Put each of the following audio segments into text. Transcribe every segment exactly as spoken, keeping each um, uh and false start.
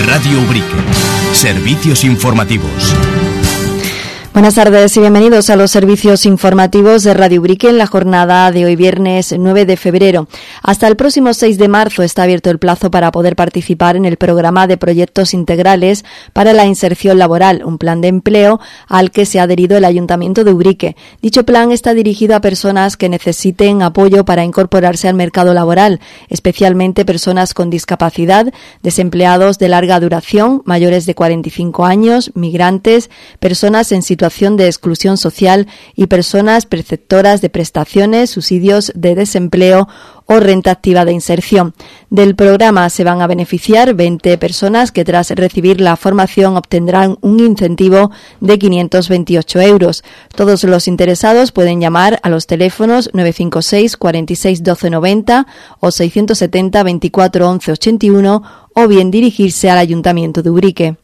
Radio Ubrique. Servicios informativos. Buenas tardes y bienvenidos a los servicios informativos de Radio Ubrique en la jornada de hoy viernes nueve de febrero. Hasta el próximo seis de marzo está abierto el plazo para poder participar en el programa de proyectos integrales para la inserción laboral, un plan de empleo al que se ha adherido el Ayuntamiento de Ubrique. Dicho plan está dirigido a personas que necesiten apoyo para incorporarse al mercado laboral, especialmente personas con discapacidad, desempleados de larga duración, mayores de cuarenta y cinco años, migrantes, personas en situación situación de exclusión social y personas perceptoras de prestaciones, subsidios de desempleo o renta activa de inserción. Del programa se van a beneficiar veinte personas que tras recibir la formación obtendrán un incentivo de quinientos veintiocho euros. Todos los interesados pueden llamar a los teléfonos nueve cinco seis, cuarenta y seis, doce noventa o seiscientos setenta, veinticuatro, once ochenta y uno o bien dirigirse al Ayuntamiento de Ubrique.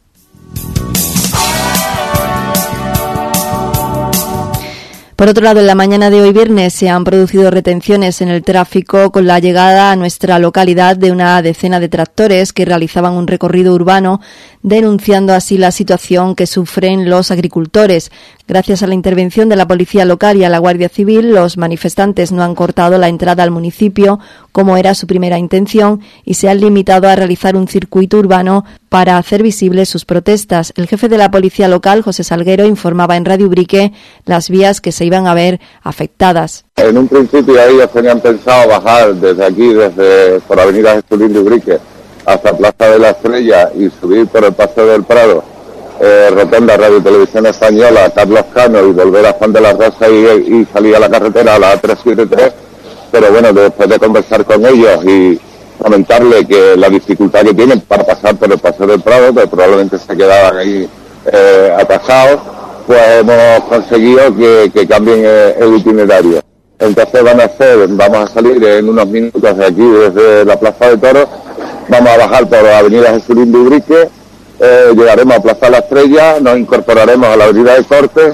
Por otro lado, en la mañana de hoy viernes se han producido retenciones en el tráfico con la llegada a nuestra localidad de una decena de tractores que realizaban un recorrido urbano, denunciando así la situación que sufren los agricultores. Gracias a la intervención de la Policía Local y a la Guardia Civil, los manifestantes no han cortado la entrada al municipio, como era su primera intención, y se han limitado a realizar un circuito urbano para hacer visibles sus protestas. El jefe de la Policía Local, José Salguero, informaba en Radio Ubrique las vías que se iban a ver afectadas. En un principio ellos tenían pensado bajar desde aquí, desde por Avenida Jesulín de Ubrique, hasta Plaza de la Estrella y subir por el Paseo del Prado, eh, Rotonda Radio y Televisión Española, Carlos Cano y volver a Juan de la Rosa y, y salir a la carretera a la A trescientos setenta y tres, pero bueno, después de conversar con ellos y comentarle que la dificultad que tienen para pasar por el Paseo del Prado, que probablemente se quedaban ahí eh, atajados, pues hemos conseguido que, que cambien eh, el itinerario. Entonces van a hacer, vamos a salir en unos minutos de aquí, desde la Plaza de Toros, vamos a bajar por la Avenida Jesulín de Ubrique, eh, llegaremos a Plaza de la Estrella, nos incorporaremos a la Avenida de Cortes,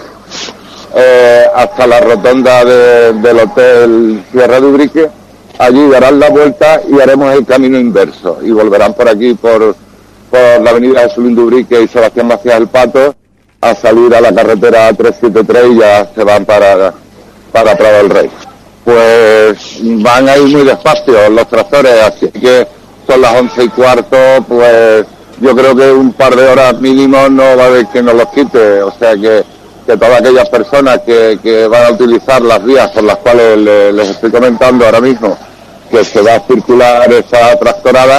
eh, hasta la rotonda de, del Hotel Sierra de Ubrique. Allí darán la vuelta y haremos el camino inverso y volverán por aquí, por, por la Avenida Jesulín de Ubrique y Sebastián Macías el Pato, a salir a la carretera trescientos setenta y tres y ya se van para, para Prado del Rey. Pues van a ir muy despacio los tractores, así que son las once y cuarto, pues yo creo que un par de horas mínimo no va a haber que nos los quite, o sea que, que todas aquellas personas que, que van a utilizar las vías por las cuales le, les estoy comentando ahora mismo, que se va a circular esa tractorada,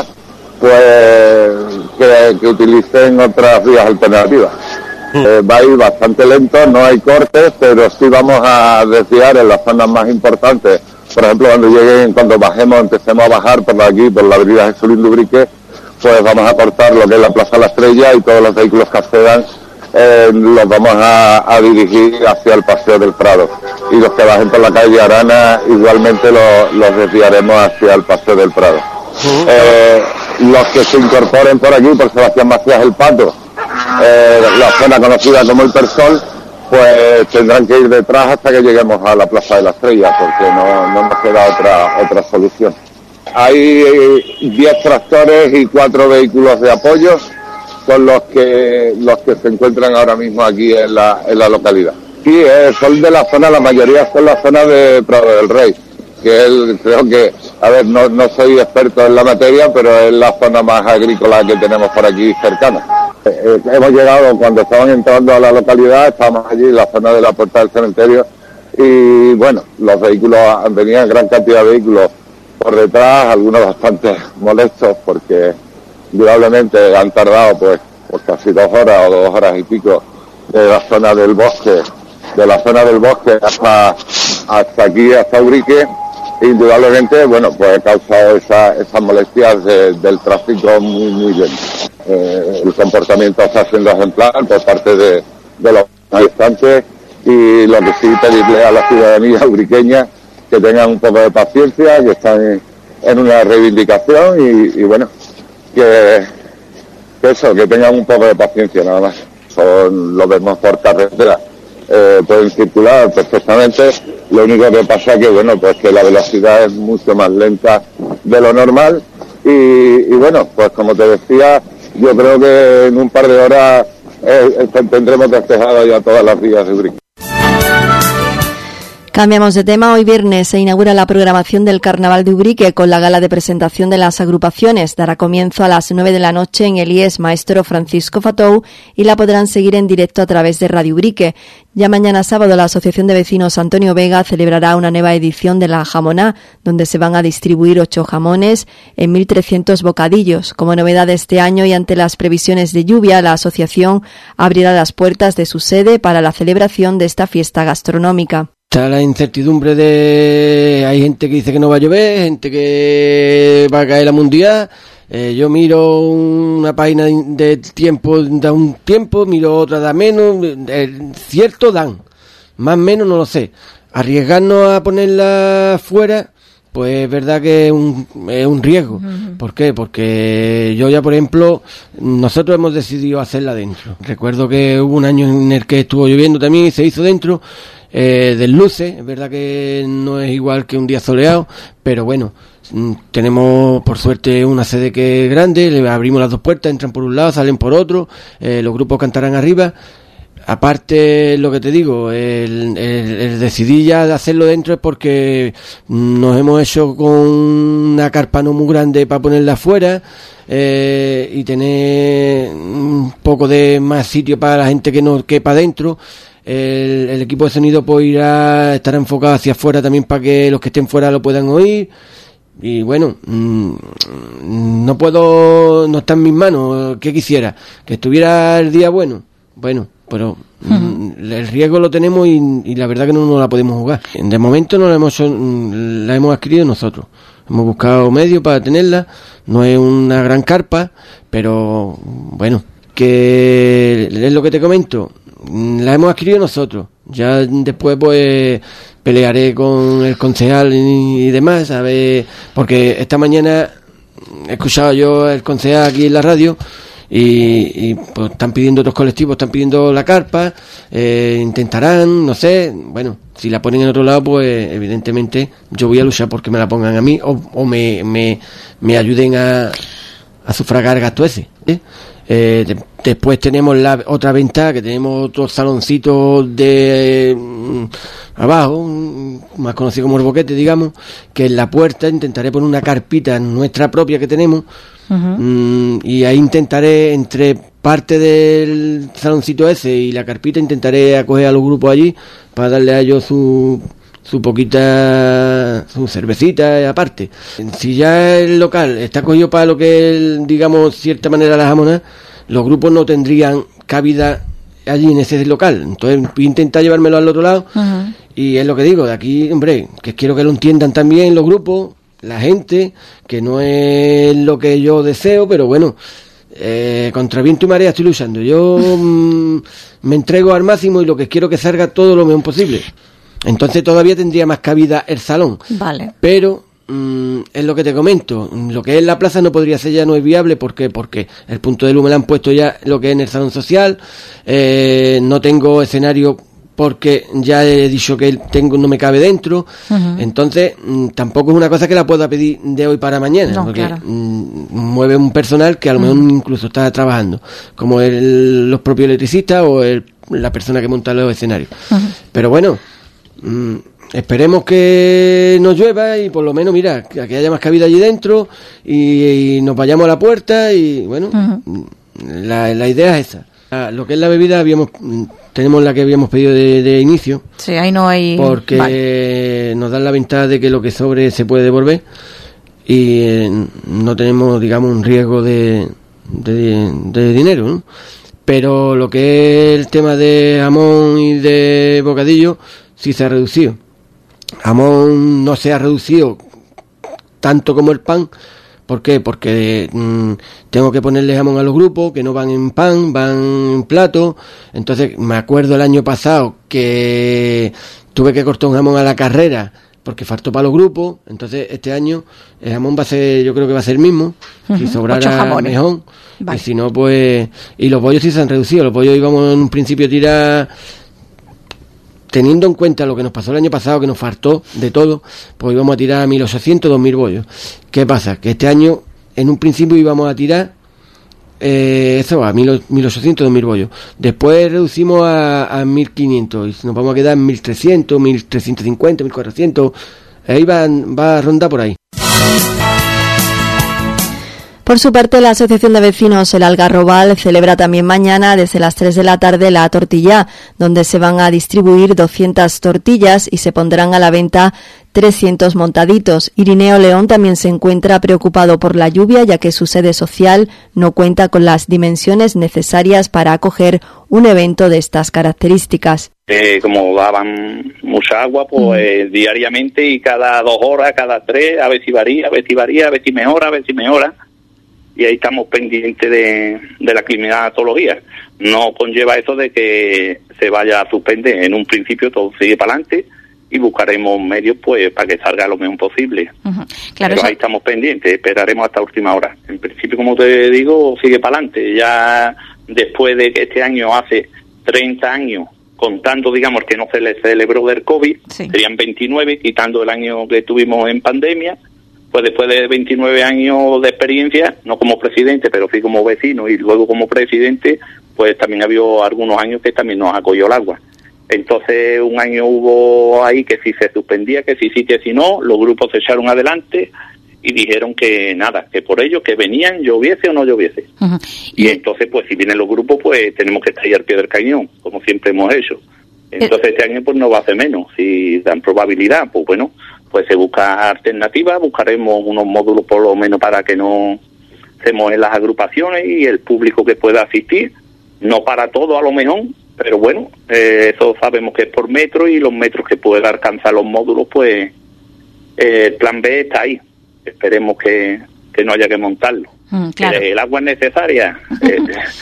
pues que, que utilicen otras vías alternativas. Eh, va a ir bastante lento, no hay cortes, pero sí vamos a desviar en las zonas más importantes. Por ejemplo, cuando lleguen, cuando bajemos, empecemos a bajar por aquí, por la Avenida Jesulín de Ubrique, pues vamos a cortar lo que es la Plaza de la Estrella y todos los vehículos que accedan eh, los vamos a, a dirigir hacia el Paseo del Prado. Y los que bajen por la calle Arana, igualmente los, los desviaremos hacia el Paseo del Prado. Eh, los que se incorporen por aquí, por Sebastián Macías el Pato, eh, la zona conocida como el Persol, pues tendrán que ir detrás hasta que lleguemos a la Plaza de la Estrella, porque no, no nos queda otra otra solución. Hay diez tractores y cuatro vehículos de apoyo, son los que los que se encuentran ahora mismo aquí en la, en la localidad. Sí, eh, son de la zona, la mayoría son la zona de Prado del Rey, que él, creo que, a ver, no, no soy experto en la materia, pero es la zona más agrícola que tenemos por aquí cercana. Eh, hemos llegado, cuando estaban entrando a la localidad, estábamos allí en la zona de la puerta del cementerio y bueno, los vehículos, venían gran cantidad de vehículos por detrás, algunos bastante molestos porque indudablemente han tardado pues, pues casi dos horas o dos horas y pico de la zona del bosque, de la zona del bosque hasta, hasta aquí, hasta Ubrique. Indudablemente, bueno, pues ha causado esa, esas molestias de, del tráfico muy, muy bien. Eh, el comportamiento está siendo ejemplar por parte de, de los manifestantes y lo que sí pedirle a la ciudadanía ubriqueña que tengan un poco de paciencia, que están en, en una reivindicación y, y bueno, que, que eso, que tengan un poco de paciencia nada más. Son, lo vemos por carretera. Eh, pueden circular perfectamente, lo único que pasa es que bueno, pues que la velocidad es mucho más lenta de lo normal y, y bueno, pues como te decía, yo creo que en un par de horas eh, tendremos despejadas ya todas las vías de Ubrique. Cambiamos de tema. Hoy viernes se inaugura la programación del Carnaval de Ubrique con la gala de presentación de las agrupaciones. Dará comienzo a las nueve de la noche en el I E S Maestro Francisco Fatou y la podrán seguir en directo a través de Radio Ubrique. Ya mañana sábado la Asociación de Vecinos Antonio Vega celebrará una nueva edición de la Jamoná, donde se van a distribuir ocho jamones en mil trescientos bocadillos. Como novedad de este año y ante las previsiones de lluvia, la asociación abrirá las puertas de su sede para la celebración de esta fiesta gastronómica. Está la incertidumbre de... Hay gente que dice que no va a llover, gente que va a caer la mundial. Eh, yo miro una página de tiempo, da un tiempo, miro otra, da menos. Eh, cierto dan, más o menos no lo sé. Arriesgarnos a ponerla fuera, pues es verdad que es un, es un riesgo. Uh-huh. ¿Por qué? Porque yo ya, por ejemplo, nosotros hemos decidido hacerla dentro. Recuerdo que hubo un año en el que estuvo lloviendo también y se hizo dentro. Eh, desluce, es verdad que no es igual que un día soleado, pero bueno, tenemos por suerte una sede que es grande, le abrimos las dos puertas, entran por un lado, salen por otro, eh, los grupos cantarán arriba. Aparte, lo que te digo, el, el, el decidir ya de hacerlo dentro es porque nos hemos hecho con una carpa no muy grande para ponerla afuera, eh, y tener un poco de más sitio para la gente que no quepa dentro. El, el equipo de sonido pues irá, estará enfocado hacia afuera también para que los que estén fuera lo puedan oír. Y bueno, mmm, no puedo, no está en mis manos. ¿Qué quisiera? Que estuviera el día bueno. Bueno, pero uh-huh. el riesgo lo tenemos y, y la verdad que no nos la podemos jugar. De momento no la hemos, la hemos adquirido nosotros. Hemos buscado medios para tenerla. No es una gran carpa, pero bueno, que es lo que te comento. La hemos adquirido nosotros. Ya después pues pelearé con el concejal y, y demás, a ver, porque esta mañana he escuchado yo el concejal aquí en la radio y, y pues están pidiendo otros colectivos, están pidiendo la carpa, eh, intentarán, no sé, bueno, si la ponen en otro lado pues evidentemente yo voy a luchar porque me la pongan a mí o, o me, me, me ayuden a, a sufragar el gasto ese, ¿eh? Eh, de, después tenemos la otra ventaja, que tenemos otro saloncito de mm, abajo, mm, más conocido como el boquete, digamos, que en la puerta intentaré poner una carpita nuestra propia que tenemos. Uh-huh. mm, y ahí intentaré, entre parte del saloncito ese y la carpita, intentaré acoger a los grupos allí para darle a ellos su su poquita, su cervecita aparte. Si ya el local está cogido para lo que es, digamos, cierta manera la jamonada, los grupos no tendrían cabida allí en ese local. Entonces voy a intentar llevármelo al otro lado. Uh-huh. Y es lo que digo, de aquí, hombre, que quiero que lo entiendan también los grupos, la gente, que no es lo que yo deseo, pero bueno, eh, contra viento y marea estoy luchando. Yo mmm, me entrego al máximo y lo que quiero que salga todo lo mejor posible. Entonces todavía tendría más cabida el salón. Vale. Pero mmm, es lo que te comento. Lo que es la plaza no podría ser, ya no es viable. ¿Por qué? Porque el punto de luz me lo han puesto ya lo que es en el salón social. Eh, no tengo escenario porque ya he dicho que tengo, no me cabe dentro. Uh-huh. Entonces mmm, tampoco es una cosa que la pueda pedir de hoy para mañana. No, porque claro. mmm, mueve un personal que a lo mejor uh-huh. incluso está trabajando. Como el, los propios electricistas o el, la persona que monta los escenarios. Uh-huh. Pero bueno, Mm, esperemos que no llueva y por lo menos, mira, que haya más cabida allí dentro y, y nos vayamos a la puerta y bueno, uh-huh. la, la idea es esa. Ah, lo que es la bebida, habíamos tenemos la que habíamos pedido de, de inicio. Sí, ahí no hay... Porque vale. Nos dan la ventaja de que lo que sobre se puede devolver y eh, no tenemos, digamos, un riesgo de, de, de dinero, ¿no? Pero lo que es el tema de jamón y de bocadillo sí se ha reducido. Jamón no se ha reducido tanto como el pan. ¿Por qué? Porque mmm, tengo que ponerle jamón a los grupos que no van en pan, van en plato. Entonces me acuerdo el año pasado que tuve que cortar un jamón a la carrera porque faltó para los grupos. Entonces este año el jamón va a ser, yo creo que va a ser el mismo. Uh-huh. Si sobrara mejor. Vale. Y si no, pues... Y los bollos sí se han reducido. Los bollos íbamos en un principio a tirar... Teniendo en cuenta lo que nos pasó el año pasado, que nos faltó de todo, pues íbamos a tirar mil ochocientos, dos mil bollos. ¿Qué pasa? Que este año, en un principio íbamos a tirar Eh, eso va, mil ochocientos, dos mil bollos. Después reducimos a, a mil quinientos y nos vamos a quedar en mil trescientos, mil trescientos cincuenta, mil cuatrocientos. Ahí va, va a rondar por ahí. Por su parte, la Asociación de Vecinos El Algarrobal celebra también mañana desde las tres de la tarde la tortilla, donde se van a distribuir doscientas tortillas y se pondrán a la venta trescientos montaditos. Irineo León también se encuentra preocupado por la lluvia, ya que su sede social no cuenta con las dimensiones necesarias para acoger un evento de estas características. Eh, como daban mucha agua, pues mm. diariamente y cada dos horas, cada tres, a ver si varía, a ver si varía, a ver si mejora, a ver si mejora. Y ahí estamos pendientes de, de la climatología. No conlleva eso de que se vaya a suspender. En un principio todo sigue para adelante y buscaremos medios pues para que salga lo mejor posible. Uh-huh. Claro, pero eso... ahí estamos pendientes, esperaremos hasta última hora. En principio, como te digo, sigue para adelante. Ya después de que este año hace treinta años, contando, digamos, que no se le celebró del COVID, sí. serían veintinueve, quitando el año que tuvimos en pandemia. Pues después de veintinueve años de experiencia, no como presidente, pero sí como vecino y luego como presidente, pues también había algunos años que también nos acogió el agua. Entonces un año hubo ahí que si se suspendía, que si sí, que si no, los grupos se echaron adelante y dijeron que nada, que por ello, que venían, lloviese o no lloviese. Uh-huh. Y, y entonces, pues si vienen los grupos, pues tenemos que estar ahí al pie del cañón, como siempre hemos hecho. Entonces este año pues no va a ser menos, si dan probabilidad, pues bueno, pues se busca alternativas, buscaremos unos módulos por lo menos para que no se mojen las agrupaciones y el público que pueda asistir, no para todo a lo mejor, pero bueno, eh, eso sabemos que es por metro y los metros que pueda alcanzar los módulos, pues eh, el plan B está ahí, esperemos que, que no haya que montarlo. Mm, claro. El agua es necesaria, eh,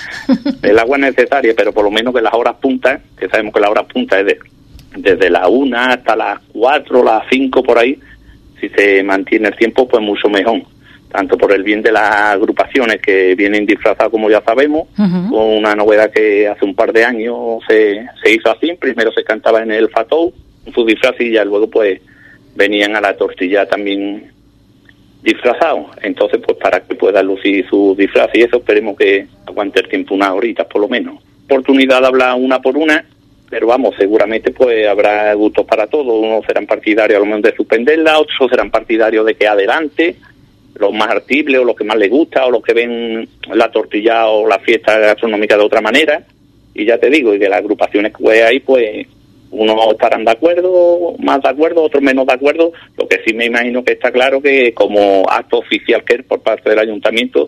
el agua es necesaria, pero por lo menos que las horas puntas, que sabemos que las horas puntas es de desde la una hasta las cuatro, las cinco por ahí, si se mantiene el tiempo, pues mucho mejor. Tanto por el bien de las agrupaciones que vienen disfrazadas, como ya sabemos, uh-huh. con una novedad que hace un par de años se, se hizo así. Primero se cantaba en el Fatou, en su disfraz, y ya luego pues venían a la tortilla también disfrazados. Entonces, pues para que puedan lucir su disfraz y eso, esperemos que aguante el tiempo unas horitas por lo menos. Oportunidad de hablar una por una. Pero vamos, seguramente pues habrá gustos para todos. Unos serán partidarios a lo mejor de suspenderla, otros serán partidarios de que adelante, los más artibles o los que más les gusta o los que ven la tortilla o la fiesta gastronómica de otra manera. Y ya te digo, y que las agrupaciones que hay, pues unos estarán de acuerdo, más de acuerdo, otros menos de acuerdo. Lo que sí me imagino que está claro que como acto oficial que es por parte del ayuntamiento,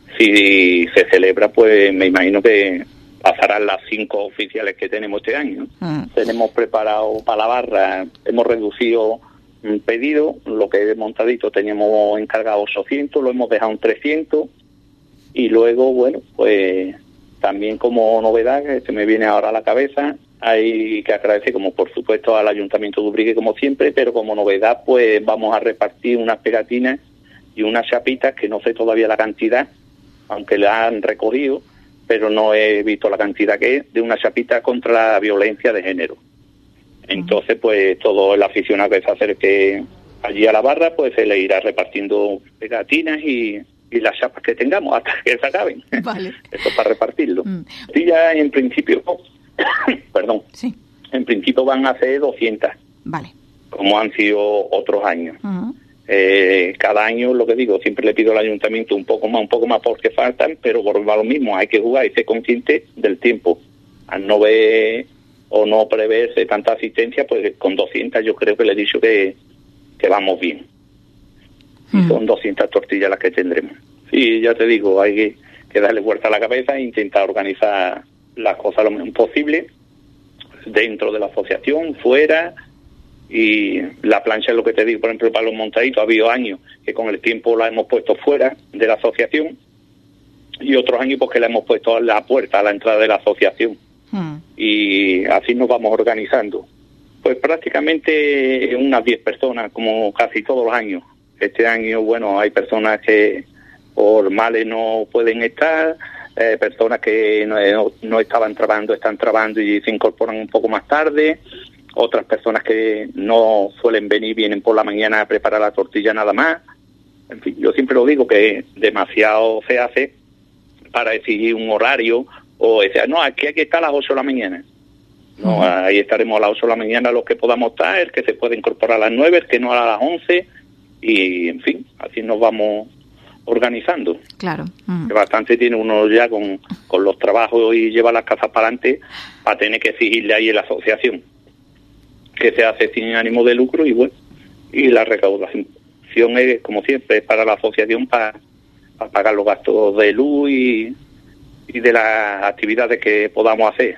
si se celebra, pues me imagino que pasarán las cinco oficiales que tenemos este año. Mm. Tenemos preparado para la barra, hemos reducido un pedido, lo que es montadito teníamos encargado ochocientos, lo hemos dejado en trescientos, y luego, bueno, pues también como novedad, que se me viene ahora a la cabeza, hay que agradecer, como por supuesto, al Ayuntamiento de Ubrique, como siempre, pero como novedad, pues vamos a repartir unas pegatinas y unas chapitas, que no sé todavía la cantidad, aunque la han recogido, pero no he visto la cantidad que es, de una chapita contra la violencia de género. Entonces, pues todo el aficionado que se acerque allí a la barra, pues se le irá repartiendo pegatinas y, y las chapas que tengamos hasta que se acaben. Vale. Eso para repartirlo. Mm. Sí, ya en principio, perdón, sí. en principio van a ser doscientas. Vale. Como han sido otros años. Uh-huh. Eh, cada año, lo que digo, siempre le pido al ayuntamiento un poco más, un poco más porque faltan, pero volvemos a lo mismo, hay que jugar y ser consciente del tiempo. Al no ver o no preverse tanta asistencia, pues con doscientas yo creo que le he dicho que, que vamos bien. Mm. Son doscientas tortillas las que tendremos. Sí, ya te digo, hay que, que darle vuelta a la cabeza e intentar organizar las cosas lo mejor posible dentro de la asociación, fuera. Y la plancha es lo que te digo, por ejemplo, para los montaditos, ha habido años que con el tiempo la hemos puesto fuera de la asociación y otros años porque la hemos puesto a la puerta, a la entrada de la asociación. Hmm. Y así nos vamos organizando. Pues prácticamente unas diez personas, como casi todos los años. Este año, bueno, hay personas que por males no pueden estar, eh, personas que no, no, no estaban trabajando, están trabajando y se incorporan un poco más tarde. Otras personas que no suelen venir, vienen por la mañana a preparar la tortilla nada más. En fin, yo siempre lo digo que demasiado se hace, para exigir un horario o decir, no, aquí hay que estar a las ocho de la mañana. No, uh-huh. Ahí estaremos a las ocho de la mañana los que podamos estar, el que se puede incorporar a las nueve, el que no a las once, y en fin, así nos vamos organizando. Claro. Uh-huh. Que bastante tiene uno ya con, con los trabajos y lleva las casas para adelante para tener que exigirle ahí en la asociación, que se hace sin ánimo de lucro, y bueno, y la recaudación es, como siempre, para la asociación para, para pagar los gastos de luz y, y de las actividades que podamos hacer.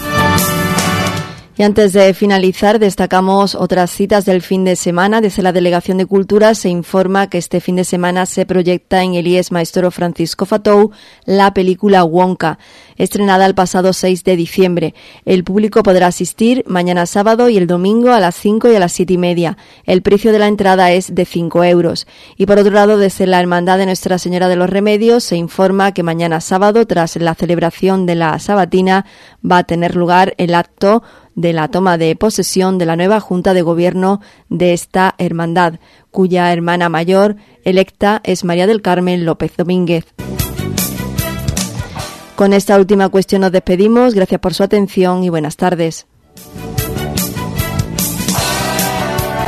Y antes de finalizar, destacamos otras citas del fin de semana. Desde la Delegación de Cultura se informa que este fin de semana se proyecta en el I E S Maestro Francisco Fatou la película Wonka, estrenada el pasado seis de diciembre. El público podrá asistir mañana sábado y el domingo a las cinco y a las siete y media. El precio de la entrada es de cinco euros. Y por otro lado, desde la Hermandad de Nuestra Señora de los Remedios se informa que mañana sábado, tras la celebración de la Sabatina, va a tener lugar el acto de la toma de posesión de la nueva Junta de Gobierno de esta hermandad, cuya hermana mayor electa es María del Carmen López Domínguez. Con esta última cuestión nos despedimos. Gracias por su atención y buenas tardes.